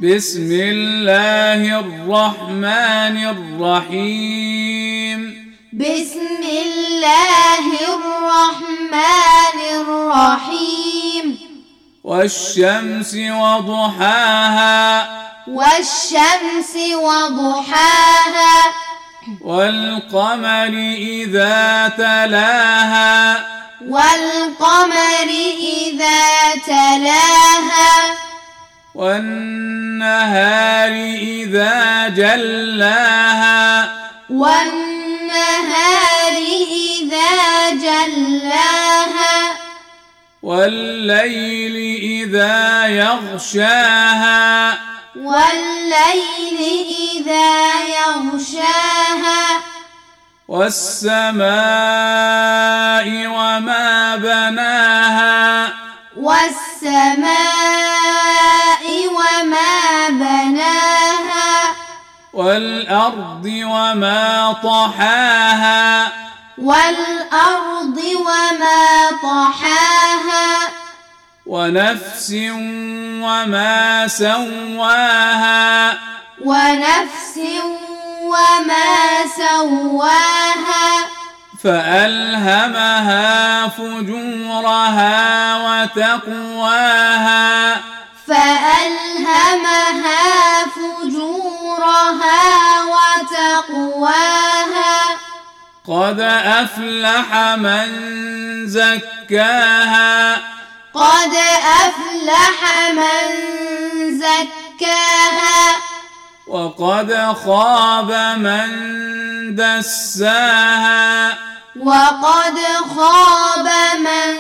بسم الله الرحمن الرحيم. بسم الله الرحمن الرحيم. والشمس وضحاها والشمس وضحاها والقمر إذا تلاها والقمر إذا تلاها والنهار إذا جلاها والنهار إذا جلاها والليل إذا يغشاها والليل إذا يغشاها والسماء وما بناها والسماء وما بناها والأرض وما طحاها والأرض وما طحاها ونفس وما سواها ونفس وما سواها فألهمها فجورها وتقواها فألهمها فجورها وتقواها قد أفلح من زكاها قد أفلح من زكاها وقد خاب من دساها وقد خاب من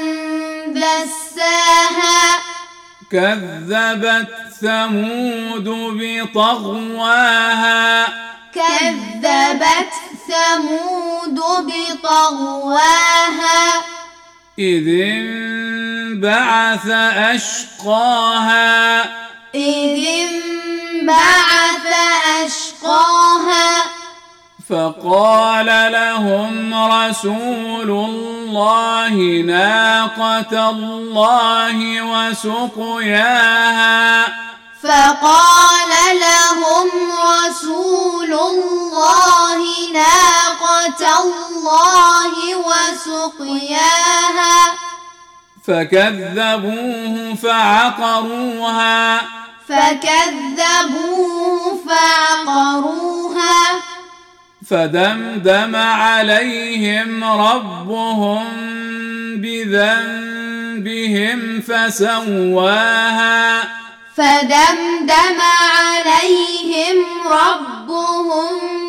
دساها كذبت ثمود بطغواها كذبت ثمود بطغواها إذ انبعث أشقاها إذ انبعث أشقاها فقال لهم رسول الله ناقة الله وسقياها فقال لهم رسول الله ناقة الله وسقياها فكذبوه فعقروها فدمدم عليهم ربهم بذنبهم فسواها فدمدم عليهم ربهم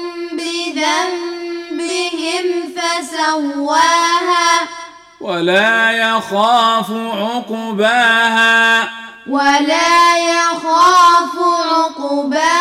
بذنبهم فسواها ولا يخاف عقباها ولا يخاف عقباها